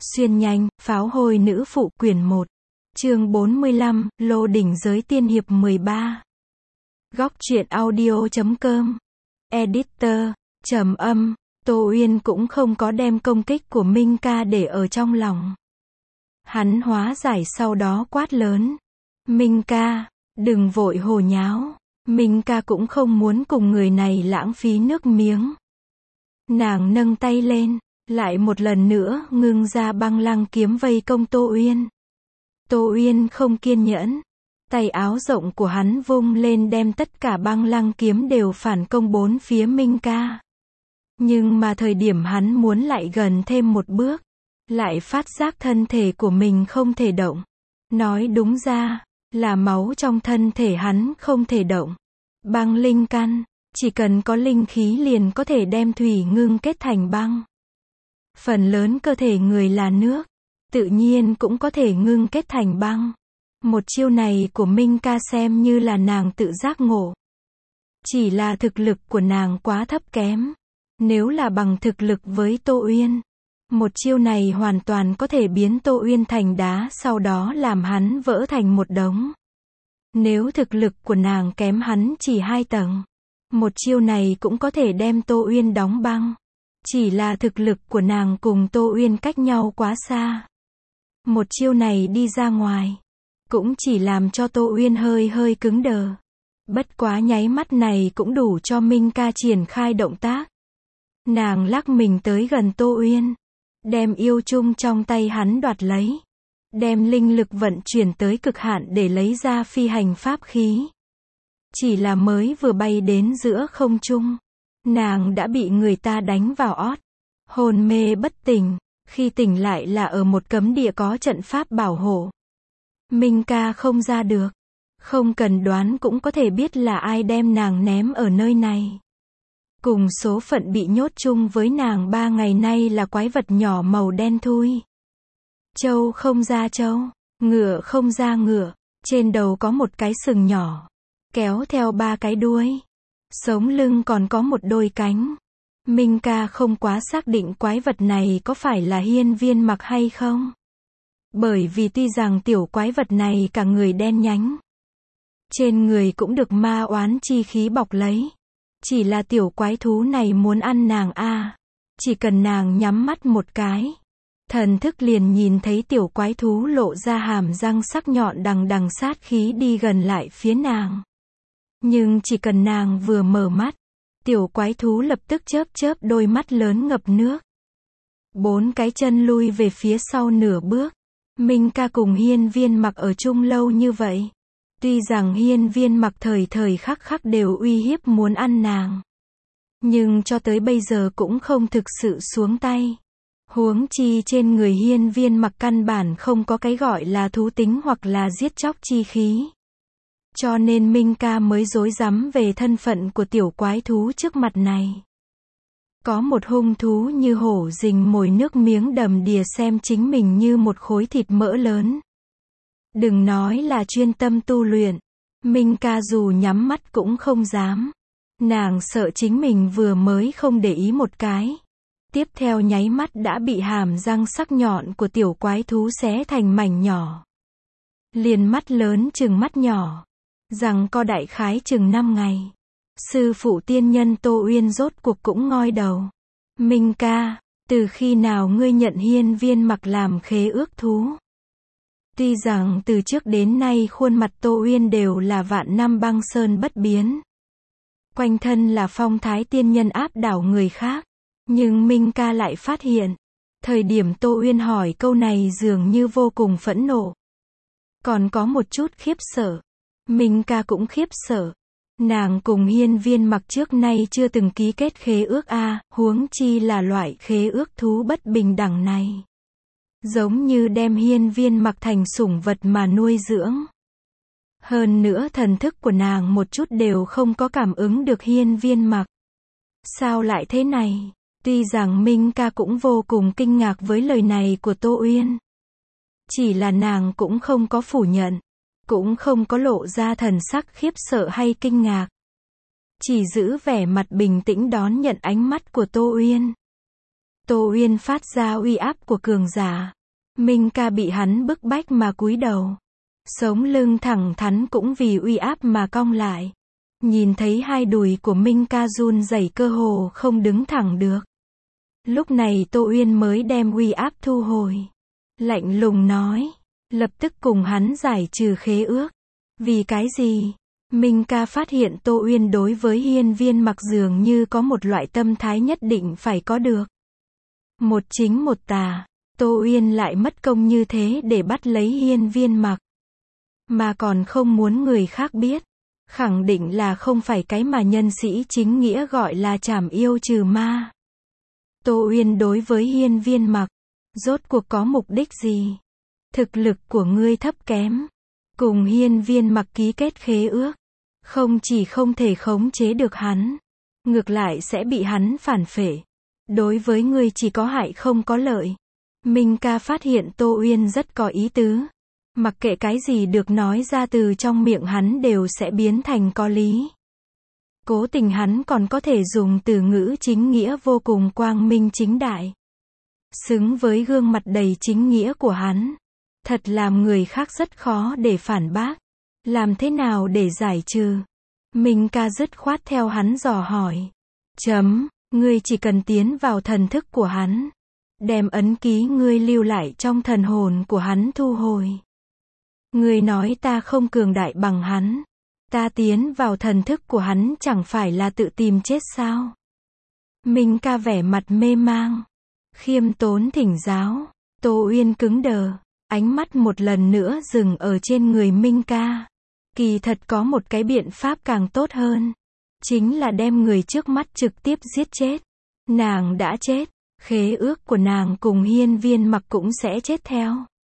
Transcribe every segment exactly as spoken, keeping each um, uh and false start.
Xuyên nhanh, pháo hôi nữ phụ quyển một. Chương bốn mươi lăm, Lô đỉnh giới tiên hiệp mười ba. Góc truyện audio chấm com. Editor, trầm âm, Tô Uyên cũng không có đem công kích của Minh ca để ở trong lòng. Hắn hóa giải sau đó quát lớn. Minh ca, đừng vội hồ nháo. Minh ca cũng không muốn cùng người này lãng phí nước miếng. Nàng nâng tay lên, lại một lần nữa ngưng ra băng lăng kiếm vây công Tô Uyên. Tô Uyên không kiên nhẫn. Tay áo rộng của hắn vung lên đem tất cả băng lăng kiếm đều phản công bốn phía Minh ca. Nhưng mà thời điểm hắn muốn lại gần thêm một bước, lại phát giác thân thể của mình không thể động. Nói đúng ra, là máu trong thân thể hắn không thể động. Băng linh căn, chỉ cần có linh khí liền có thể đem thủy ngưng kết thành băng. Phần lớn cơ thể người là nước, tự nhiên cũng có thể ngưng kết thành băng. Một chiêu này của Minh ca xem như là nàng tự giác ngộ. Chỉ là thực lực của nàng quá thấp kém. Nếu là bằng thực lực với Tô Uyên, một chiêu này hoàn toàn có thể biến Tô Uyên thành đá, sau đó làm hắn vỡ thành một đống. Nếu thực lực của nàng kém hắn chỉ hai tầng, một chiêu này cũng có thể đem Tô Uyên đóng băng. Chỉ là thực lực của nàng cùng Tô Uyên cách nhau quá xa. Một chiêu này đi ra ngoài, cũng chỉ làm cho Tô Uyên hơi hơi cứng đờ. Bất quá nháy mắt này cũng đủ cho Minh ca triển khai động tác. Nàng lắc mình tới gần Tô Uyên, đem yêu chung trong tay hắn đoạt lấy. Đem linh lực vận chuyển tới cực hạn để lấy ra phi hành pháp khí. Chỉ là mới vừa bay đến giữa không trung, nàng đã bị người ta đánh vào ót. Hồn mê bất tỉnh, khi tỉnh lại là ở một cấm địa có trận pháp bảo hộ. Minh ca không ra được. Không cần đoán cũng có thể biết là ai đem nàng ném ở nơi này. Cùng số phận bị nhốt chung với nàng ba ngày nay là quái vật nhỏ màu đen thui. Trâu không ra trâu, ngựa không ra ngựa, trên đầu có một cái sừng nhỏ, kéo theo ba cái đuôi. Sống lưng còn có một đôi cánh. Minh ca không quá xác định quái vật này có phải là hiên viên mặc hay không. Bởi vì tuy rằng tiểu quái vật này cả người đen nhánh, trên người cũng được ma oán chi khí bọc lấy. Chỉ là tiểu quái thú này muốn ăn nàng a. À. Chỉ cần nàng nhắm mắt một cái, thần thức liền nhìn thấy tiểu quái thú lộ ra hàm răng sắc nhọn đằng đằng sát khí đi gần lại phía nàng. Nhưng chỉ cần nàng vừa mở mắt, tiểu quái thú lập tức chớp chớp đôi mắt lớn ngập nước. Bốn cái chân lui về phía sau nửa bước. Minh ca cùng hiên viên mặc ở chung lâu như vậy. Tuy rằng hiên viên mặc thời thời khắc khắc đều uy hiếp muốn ăn nàng, nhưng cho tới bây giờ cũng không thực sự xuống tay. Huống chi trên người hiên viên mặc căn bản không có cái gọi là thú tính hoặc là giết chóc chi khí. Cho nên Minh ca mới rối rắm về thân phận của tiểu quái thú trước mặt này. Có một hung thú như hổ rình mồi nước miếng đầm đìa xem chính mình như một khối thịt mỡ lớn. Đừng nói là chuyên tâm tu luyện, Minh ca dù nhắm mắt cũng không dám. Nàng sợ chính mình vừa mới không để ý một cái, tiếp theo nháy mắt đã bị hàm răng sắc nhọn của tiểu quái thú xé thành mảnh nhỏ. Liền mắt lớn chừng mắt nhỏ, rằng co đại khái chừng năm ngày. Sư phụ tiên nhân Tô Uyên rốt cuộc cũng ngoi đầu. Minh ca, từ khi nào ngươi nhận hiên viên mặc làm khế ước thú? Tuy rằng từ trước đến nay khuôn mặt Tô Uyên đều là vạn năm băng sơn bất biến. Quanh thân là phong thái tiên nhân áp đảo người khác. Nhưng Minh ca lại phát hiện, thời điểm Tô Uyên hỏi câu này dường như vô cùng phẫn nộ. Còn có một chút khiếp sợ. Minh ca cũng khiếp sợ. Nàng cùng hiên viên mặc trước nay chưa từng ký kết khế ước a, à, huống chi là loại khế ước thú bất bình đẳng này. Giống như đem hiên viên mặc thành sủng vật mà nuôi dưỡng. Hơn nữa thần thức của nàng một chút đều không có cảm ứng được hiên viên mặc. Sao lại thế này? Tuy rằng Minh ca cũng vô cùng kinh ngạc với lời này của Tô Uyên. Chỉ là nàng cũng không có phủ nhận. Cũng không có lộ ra thần sắc khiếp sợ hay kinh ngạc. Chỉ giữ vẻ mặt bình tĩnh đón nhận ánh mắt của Tô Uyên. Tô Uyên phát ra uy áp của cường giả. Minh ca bị hắn bức bách mà cúi đầu. Sống lưng thẳng thắn cũng vì uy áp mà cong lại. Nhìn thấy hai đùi của Minh ca run rẩy cơ hồ không đứng thẳng được. Lúc này Tô Uyên mới đem uy áp thu hồi. Lạnh lùng nói. Lập tức cùng hắn giải trừ khế ước. Vì cái gì? Minh ca phát hiện Tô Uyên đối với hiên viên mặc dường như có một loại tâm thái nhất định phải có được. Một chính một tà. Tô Uyên lại mất công như thế để bắt lấy hiên viên mặc. Mà còn không muốn người khác biết. Khẳng định là không phải cái mà nhân sĩ chính nghĩa gọi là trảm yêu trừ ma. Tô Uyên đối với hiên viên mặc. Rốt cuộc có mục đích gì? Thực lực của ngươi thấp kém. Cùng hiên viên mặc ký kết khế ước. Không chỉ không thể khống chế được hắn. Ngược lại sẽ bị hắn phản phệ. Đối với ngươi chỉ có hại không có lợi. Minh ca phát hiện Tô Uyên rất có ý tứ. Mặc kệ cái gì được nói ra từ trong miệng hắn đều sẽ biến thành có lý. Cố tình hắn còn có thể dùng từ ngữ chính nghĩa vô cùng quang minh chính đại. Xứng với gương mặt đầy chính nghĩa của hắn. Thật làm người khác rất khó để phản bác. Làm thế nào để giải trừ? Minh ca dứt khoát theo hắn dò hỏi. Chấm, ngươi chỉ cần tiến vào thần thức của hắn. Đem ấn ký ngươi lưu lại trong thần hồn của hắn thu hồi. Ngươi nói ta không cường đại bằng hắn. Ta tiến vào thần thức của hắn chẳng phải là tự tìm chết sao? Minh ca vẻ mặt mê mang. Khiêm tốn thỉnh giáo. Tô Uyên cứng đờ. Ánh mắt một lần nữa dừng ở trên người Minh ca. Kỳ thật có một cái biện pháp càng tốt hơn. Chính là đem người trước mắt trực tiếp giết chết. Nàng đã chết. Khế ước của nàng cùng hiên viên mặc cũng sẽ chết theo.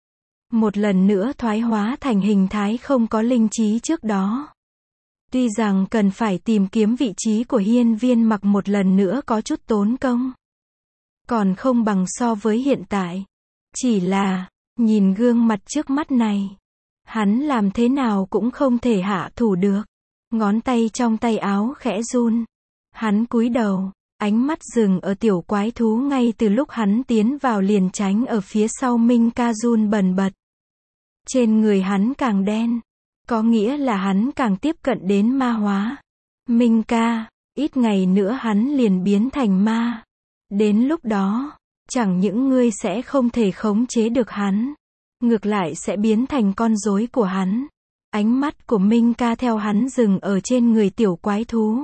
Một lần nữa thoái hóa thành hình thái không có linh trí trước đó. Tuy rằng cần phải tìm kiếm vị trí của hiên viên mặc một lần nữa có chút tốn công. Còn không bằng so với hiện tại. Chỉ là, nhìn gương mặt trước mắt này. Hắn làm thế nào cũng không thể hạ thủ được. Ngón tay trong tay áo khẽ run. Hắn cúi đầu. Ánh mắt dừng ở tiểu quái thú ngay từ lúc hắn tiến vào liền tránh ở phía sau Minh ca run bần bật. Trên người hắn càng đen. Có nghĩa là hắn càng tiếp cận đến ma hóa. Minh ca, ít ngày nữa hắn liền biến thành ma. Đến lúc đó, chẳng những ngươi sẽ không thể khống chế được hắn. Ngược lại sẽ biến thành con rối của hắn. Ánh mắt của Minh ca theo hắn dừng ở trên người tiểu quái thú.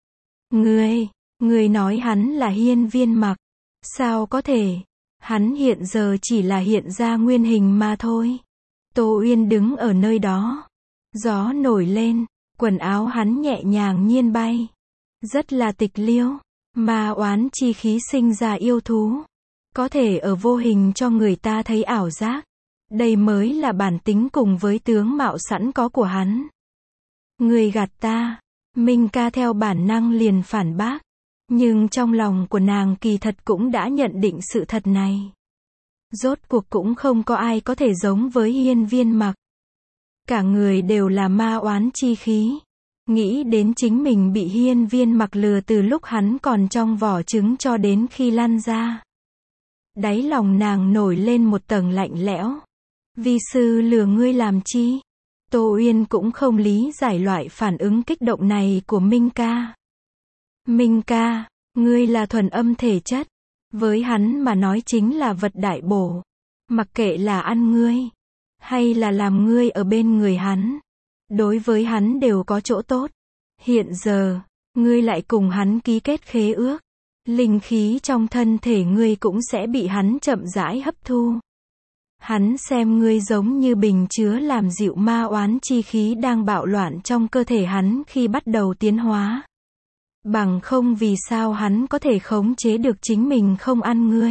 Ngươi, ngươi nói hắn là hiên viên mặc. Sao có thể? Hắn hiện giờ chỉ là hiện ra nguyên hình mà thôi. Tô Uyên đứng ở nơi đó. Gió nổi lên, quần áo hắn nhẹ nhàng nhiên bay. Rất là tịch liêu. Ma oán chi khí sinh ra yêu thú. Có thể ở vô hình cho người ta thấy ảo giác. Đây mới là bản tính cùng với tướng mạo sẵn có của hắn. Người gạt ta. Minh ca theo bản năng liền phản bác. Nhưng trong lòng của nàng kỳ thật cũng đã nhận định sự thật này. Rốt cuộc cũng không có ai có thể giống với hiên viên mặc. Cả người đều là ma oán chi khí. Nghĩ đến chính mình bị hiên viên mặc lừa từ lúc hắn còn trong vỏ trứng cho đến khi lăn ra. Đáy lòng nàng nổi lên một tầng lạnh lẽo. Vi sư lừa ngươi làm chi? Tô Uyên cũng không lý giải loại phản ứng kích động này của Minh ca. Minh ca, ngươi là thuần âm thể chất. Với hắn mà nói chính là vật đại bổ. Mặc kệ là ăn ngươi, hay là làm ngươi ở bên người hắn. Đối với hắn đều có chỗ tốt. Hiện giờ, ngươi lại cùng hắn ký kết khế ước. Linh khí trong thân thể ngươi cũng sẽ bị hắn chậm rãi hấp thu. Hắn xem ngươi giống như bình chứa làm dịu ma oán chi khí đang bạo loạn trong cơ thể hắn khi bắt đầu tiến hóa. Bằng không vì sao hắn có thể khống chế được chính mình không ăn ngươi.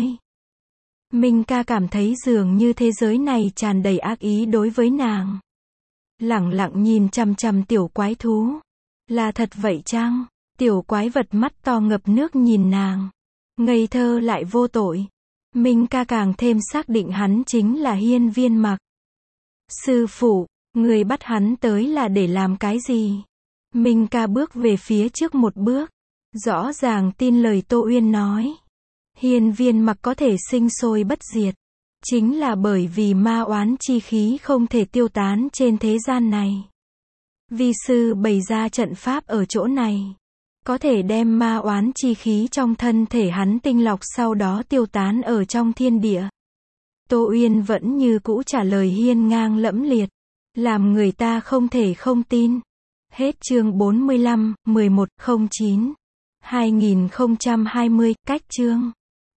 Minh ca cảm thấy dường như thế giới này tràn đầy ác ý đối với nàng. Lẳng lặng nhìn chằm chằm tiểu quái thú. Là thật vậy chăng? Tiểu quái vật mắt to ngập nước nhìn nàng. Ngây thơ lại vô tội. Minh ca càng thêm xác định hắn chính là hiên viên mặc. Sư phụ, người bắt hắn tới là để làm cái gì? Minh ca bước về phía trước một bước. Rõ ràng tin lời Tô Uyên nói. Hiên viên mặc có thể sinh sôi bất diệt, chính là bởi vì ma oán chi khí không thể tiêu tán trên thế gian này. Vi sư bày ra trận pháp ở chỗ này, có thể đem ma oán chi khí trong thân thể hắn tinh lọc sau đó tiêu tán ở trong thiên địa. Tô Uyên vẫn như cũ trả lời hiên ngang lẫm liệt, làm người ta không thể không tin. Hết chương bốn mươi lăm, mười một không chín hai nghìn không trăm hai mươi, cách chương.